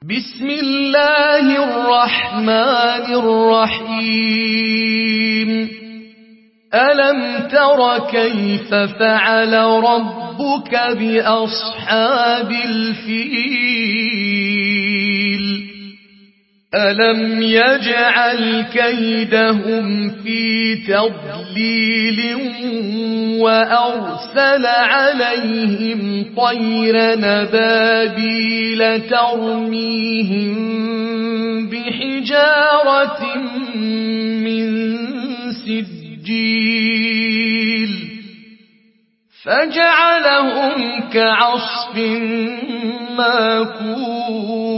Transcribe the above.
بسم الله الرحمن الرحيم ألم تر كيف فعل ربك بأصحاب الفيل ألم يجعل كيدهم في تضليل وأرسل عليهم طيرا نبابيل ترميهم بحجارة من سجيل فجعلهم كعصف ماكول